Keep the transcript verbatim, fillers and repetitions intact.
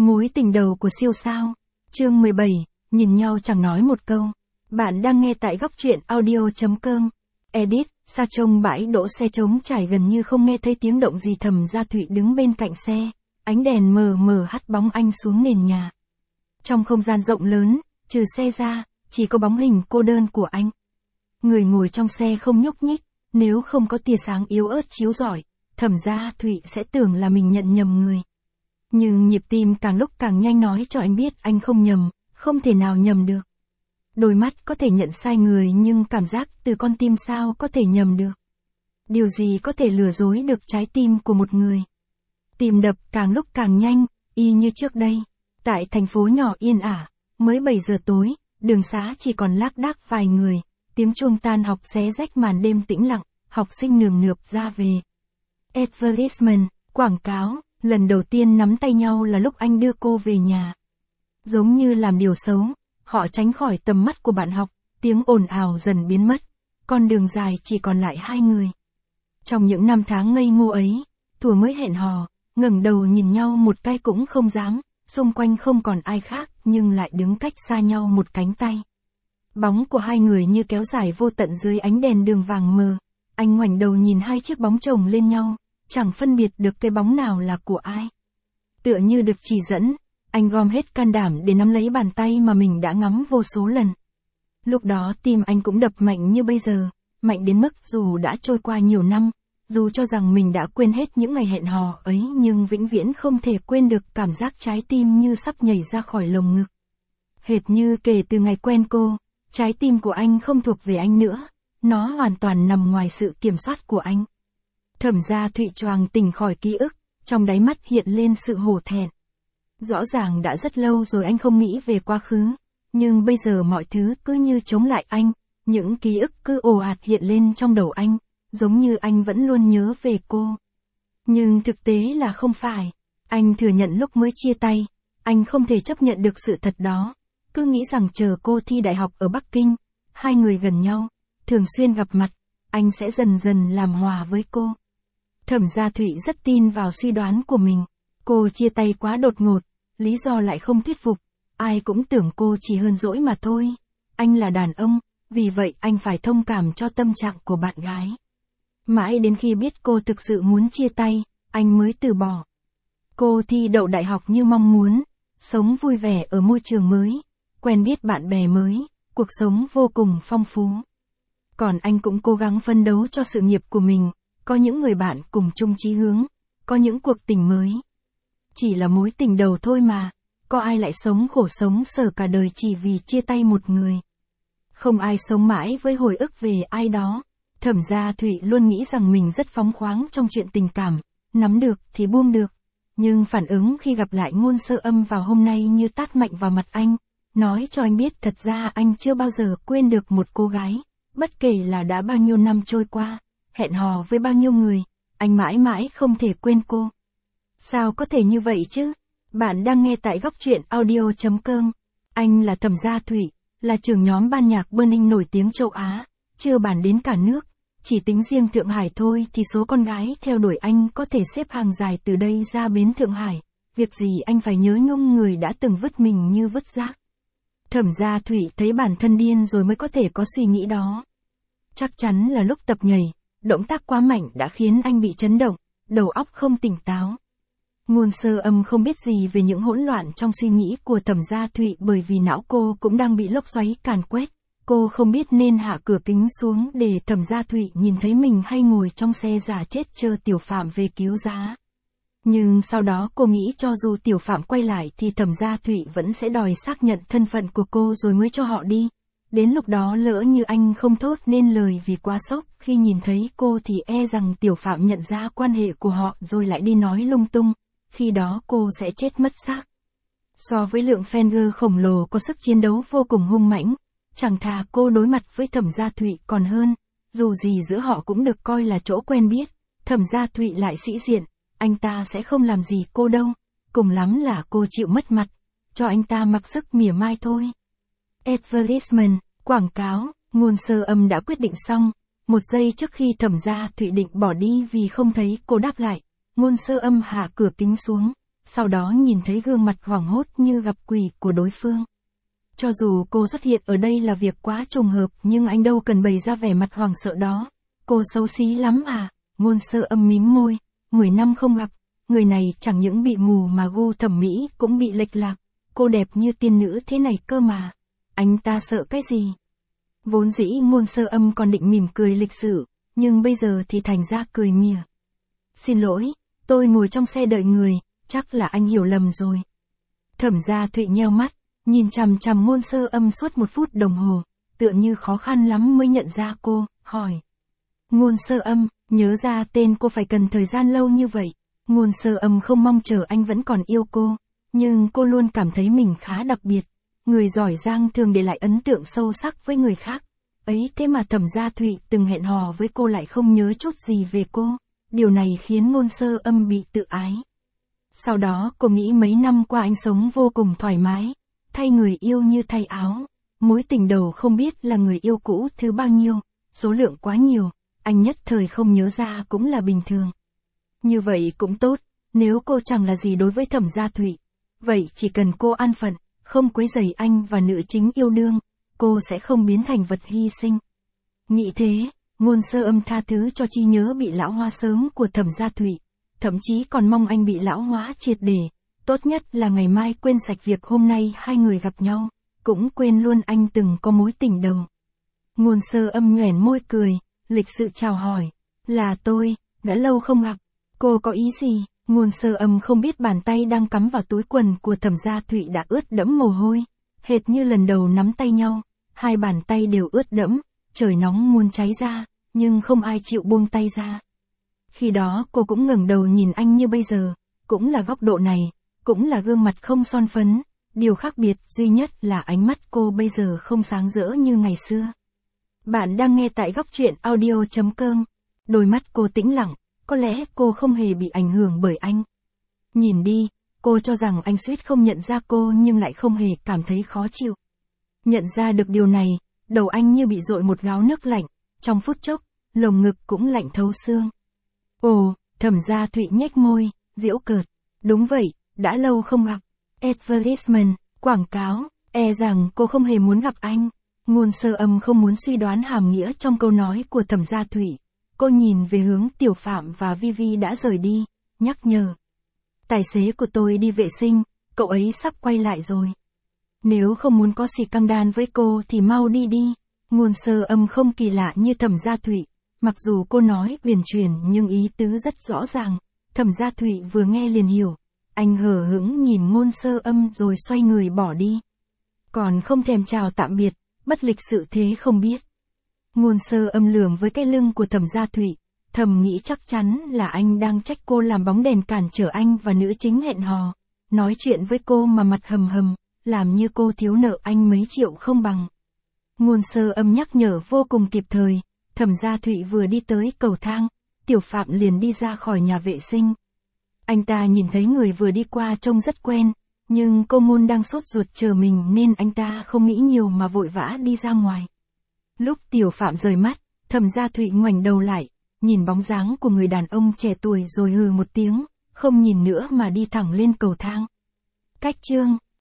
Mối tình đầu của siêu sao. Chương mười bảy, nhìn nhau chẳng nói một câu. Bạn đang nghe tại góc truyện audio chấm com. Edit, sao trông bãi đỗ xe trống trải gần như không nghe thấy tiếng động gì. Thẩm Gia Thụy đứng bên cạnh xe, ánh đèn mờ mờ hắt bóng anh xuống nền nhà. Trong không gian rộng lớn, trừ xe ra, chỉ có bóng hình cô đơn của anh. Người ngồi trong xe không nhúc nhích, nếu không có tia sáng yếu ớt chiếu rọi, Thẩm Gia Thụy sẽ tưởng là mình nhận nhầm người. Nhưng nhịp tim càng lúc càng nhanh nói cho anh biết anh không nhầm, không thể nào nhầm được. Đôi mắt có thể nhận sai người nhưng cảm giác từ con tim sao có thể nhầm được. Điều gì có thể lừa dối được trái tim của một người. Tim đập càng lúc càng nhanh, y như trước đây. Tại thành phố nhỏ yên ả, mới bảy giờ tối, đường xá chỉ còn lác đác vài người, tiếng chuông tan học xé rách màn đêm tĩnh lặng, học sinh nườm nượp ra về. Advertisement, quảng cáo, lần đầu tiên nắm tay nhau là lúc anh đưa cô về nhà. Giống như làm điều xấu, họ tránh khỏi tầm mắt của bạn học, tiếng ồn ào dần biến mất, con đường dài chỉ còn lại hai người. Trong những năm tháng ngây ngô ấy, thuở mới hẹn hò, ngẩng đầu nhìn nhau một cái cũng không dám, xung quanh không còn ai khác nhưng lại đứng cách xa nhau một cánh tay. Bóng của hai người như kéo dài vô tận dưới ánh đèn đường vàng mờ, anh ngoảnh đầu nhìn hai chiếc bóng chồng lên nhau, chẳng phân biệt được cái bóng nào là của ai. Tựa như được chỉ dẫn, anh gom hết can đảm để nắm lấy bàn tay mà mình đã ngắm vô số lần. Lúc đó tim anh cũng đập mạnh như bây giờ, mạnh đến mức dù đã trôi qua nhiều năm, dù cho rằng mình đã quên hết những ngày hẹn hò ấy nhưng vĩnh viễn không thể quên được cảm giác trái tim như sắp nhảy ra khỏi lồng ngực. Hệt như kể từ ngày quen cô, trái tim của anh không thuộc về anh nữa, nó hoàn toàn nằm ngoài sự kiểm soát của anh. Thẩm Gia Thụy choàng tỉnh khỏi ký ức, trong đáy mắt hiện lên sự hổ thẹn. Rõ ràng đã rất lâu rồi anh không nghĩ về quá khứ, nhưng bây giờ mọi thứ cứ như chống lại anh, những ký ức cứ ồ ạt hiện lên trong đầu anh, giống như anh vẫn luôn nhớ về cô. Nhưng thực tế là không phải, anh thừa nhận lúc mới chia tay, anh không thể chấp nhận được sự thật đó, cứ nghĩ rằng chờ cô thi đại học ở Bắc Kinh, hai người gần nhau, thường xuyên gặp mặt, anh sẽ dần dần làm hòa với cô. Thẩm Gia Thụy rất tin vào suy đoán của mình, cô chia tay quá đột ngột, lý do lại không thuyết phục, ai cũng tưởng cô chỉ hờn dỗi mà thôi. Anh là đàn ông, vì vậy anh phải thông cảm cho tâm trạng của bạn gái. Mãi đến khi biết cô thực sự muốn chia tay, anh mới từ bỏ. Cô thi đậu đại học như mong muốn, sống vui vẻ ở môi trường mới, quen biết bạn bè mới, cuộc sống vô cùng phong phú. Còn anh cũng cố gắng phấn đấu cho sự nghiệp của mình, có những người bạn cùng chung chí hướng, có những cuộc tình mới. Chỉ là mối tình đầu thôi mà, có ai lại sống khổ sống sở cả đời chỉ vì chia tay một người. Không ai sống mãi với hồi ức về ai đó. Thẩm Gia Thụy luôn nghĩ rằng mình rất phóng khoáng trong chuyện tình cảm, nắm được thì buông được. Nhưng phản ứng khi gặp lại Ngôn Sơ Âm vào hôm nay như tát mạnh vào mặt anh, nói cho anh biết thật ra anh chưa bao giờ quên được một cô gái, bất kể là đã bao nhiêu năm trôi qua, hẹn hò với bao nhiêu người, anh mãi mãi không thể quên cô. Sao có thể như vậy chứ? Bạn đang nghe tại góc truyện audio chấm com. Anh là Thẩm Gia Thụy, là trưởng nhóm ban nhạc Burning nổi tiếng châu Á, chưa bàn đến cả nước. Chỉ tính riêng Thượng Hải thôi thì số con gái theo đuổi anh có thể xếp hàng dài từ đây ra bến Thượng Hải. Việc gì anh phải nhớ nhung người đã từng vứt mình như vứt rác. Thẩm Gia Thụy thấy bản thân điên rồi mới có thể có suy nghĩ đó. Chắc chắn là lúc tập nhảy, động tác quá mạnh đã khiến anh bị chấn động, đầu óc không tỉnh táo. Ngôn Sơ Âm không biết gì về những hỗn loạn trong suy nghĩ của Thẩm Gia Thụy bởi vì não cô cũng đang bị lốc xoáy càn quét. Cô không biết nên hạ cửa kính xuống để Thẩm Gia Thụy nhìn thấy mình hay ngồi trong xe giả chết chờ Tiểu Phạm về cứu giá. Nhưng sau đó cô nghĩ cho dù Tiểu Phạm quay lại thì Thẩm Gia Thụy vẫn sẽ đòi xác nhận thân phận của cô rồi mới cho họ đi. Đến lúc đó lỡ như anh không thốt nên lời vì quá sốc khi nhìn thấy cô thì e rằng Tiểu Phạm nhận ra quan hệ của họ rồi lại đi nói lung tung, khi đó cô sẽ chết mất xác. So với lượng fan khổng lồ có sức chiến đấu vô cùng hung mãnh, chẳng thà cô đối mặt với Thẩm Gia Thụy còn hơn, dù gì giữa họ cũng được coi là chỗ quen biết, Thẩm Gia Thụy lại sĩ diện, anh ta sẽ không làm gì cô đâu, cùng lắm là cô chịu mất mặt, cho anh ta mặc sức mỉa mai thôi. Advertisement, quảng cáo, Ngôn Sơ Âm đã quyết định xong, một giây trước khi Thẩm Gia Thụy định bỏ đi vì không thấy cô đáp lại, Ngôn Sơ Âm hạ cửa kính xuống, sau đó nhìn thấy gương mặt hoảng hốt như gặp quỷ của đối phương. Cho dù cô xuất hiện ở đây là việc quá trùng hợp nhưng anh đâu cần bày ra vẻ mặt hoảng sợ đó. Cô xấu xí lắm à, Ngôn Sơ Âm mím môi, mười năm không gặp, người này chẳng những bị mù mà gu thẩm mỹ cũng bị lệch lạc, cô đẹp như tiên nữ thế này cơ mà. Anh ta sợ cái gì? Vốn dĩ Ngôn Sơ Âm còn định mỉm cười lịch sự, nhưng bây giờ thì thành ra cười mỉa. Xin lỗi, tôi ngồi trong xe đợi người, chắc là anh hiểu lầm rồi. Thẩm Gia Thụy nheo mắt, nhìn chằm chằm Ngôn Sơ Âm suốt một phút đồng hồ, tựa như khó khăn lắm mới nhận ra cô, hỏi. Ngôn Sơ Âm, nhớ ra tên cô phải cần thời gian lâu như vậy. Ngôn Sơ Âm không mong chờ anh vẫn còn yêu cô, nhưng cô luôn cảm thấy mình khá đặc biệt. Người giỏi giang thường để lại ấn tượng sâu sắc với người khác. Ấy thế mà Thẩm Gia Thụy từng hẹn hò với cô lại không nhớ chút gì về cô. Điều này khiến Ngôn Sơ Âm bị tự ái. Sau đó cô nghĩ mấy năm qua anh sống vô cùng thoải mái, thay người yêu như thay áo. Mối tình đầu không biết là người yêu cũ thứ bao nhiêu, số lượng quá nhiều, anh nhất thời không nhớ ra cũng là bình thường. Như vậy cũng tốt, nếu cô chẳng là gì đối với Thẩm Gia Thụy, vậy chỉ cần cô an phận, không quấy rầy anh và nữ chính yêu đương, cô sẽ không biến thành vật hy sinh. Nghĩ thế, Ngôn Sơ Âm tha thứ cho trí nhớ bị lão hóa sớm của Thẩm Gia Thụy, thậm chí còn mong anh bị lão hóa triệt để, tốt nhất là ngày mai quên sạch việc hôm nay hai người gặp nhau, cũng quên luôn anh từng có mối tình đầu. Ngôn Sơ Âm nhoẻn môi cười, lịch sự chào hỏi, là tôi, đã lâu không gặp, cô có ý gì? Ngôn Sơ Âm không biết bàn tay đang cắm vào túi quần của Thẩm Gia Thụy đã ướt đẫm mồ hôi, hệt như lần đầu nắm tay nhau, hai bàn tay đều ướt đẫm, trời nóng muốn cháy ra, nhưng không ai chịu buông tay ra. Khi đó cô cũng ngẩng đầu nhìn anh như bây giờ, cũng là góc độ này, cũng là gương mặt không son phấn, điều khác biệt duy nhất là ánh mắt cô bây giờ không sáng rỡ như ngày xưa. Bạn đang nghe tại góc truyện audio chấm com, đôi mắt cô tĩnh lặng, có lẽ cô không hề bị ảnh hưởng bởi anh. Nhìn đi, cô cho rằng anh suýt không nhận ra cô nhưng lại không hề cảm thấy khó chịu. Nhận ra được điều này, đầu anh như bị dội một gáo nước lạnh, trong phút chốc, lồng ngực cũng lạnh thấu xương. Ồ, Thẩm Gia Thụy nhếch môi, giễu cợt, đúng vậy, đã lâu không gặp. Advertisement, quảng cáo, e rằng cô không hề muốn gặp anh. Ngôn Sơ Âm không muốn suy đoán hàm nghĩa trong câu nói của Thẩm Gia Thụy. Cô nhìn về hướng Tiểu Phạm và Vi Vi đã rời đi, nhắc nhở. Tài xế của tôi đi vệ sinh, cậu ấy sắp quay lại rồi. Nếu không muốn có xì căng đan với cô thì mau đi đi. Ngôn Sơ Âm không kỳ lạ như Thẩm Gia Thụy. Mặc dù cô nói huyền chuyển nhưng ý tứ rất rõ ràng. Thẩm Gia Thụy vừa nghe liền hiểu. Anh hờ hững nhìn Ngôn Sơ Âm rồi xoay người bỏ đi. Còn không thèm chào tạm biệt, bất lịch sự thế không biết. Ngôn Sơ Âm lườm với cái lưng của Thẩm Gia Thụy, thầm nghĩ chắc chắn là anh đang trách cô làm bóng đèn cản trở anh và nữ chính hẹn hò. Nói chuyện với cô mà mặt hầm hầm, làm như cô thiếu nợ anh mấy triệu không bằng. Ngôn Sơ Âm nhắc nhở vô cùng kịp thời, Thẩm Gia Thụy vừa đi tới cầu thang, Tiểu Phạm liền đi ra khỏi nhà vệ sinh. Anh ta nhìn thấy người vừa đi qua trông rất quen, nhưng cô Ngôn đang sốt ruột chờ mình nên anh ta không nghĩ nhiều mà vội vã đi ra ngoài. Lúc Tiểu Phạm rời mắt, Thẩm Gia Thụy ngoảnh đầu lại, nhìn bóng dáng của người đàn ông trẻ tuổi rồi hừ một tiếng, không nhìn nữa mà đi thẳng lên cầu thang. Cách chương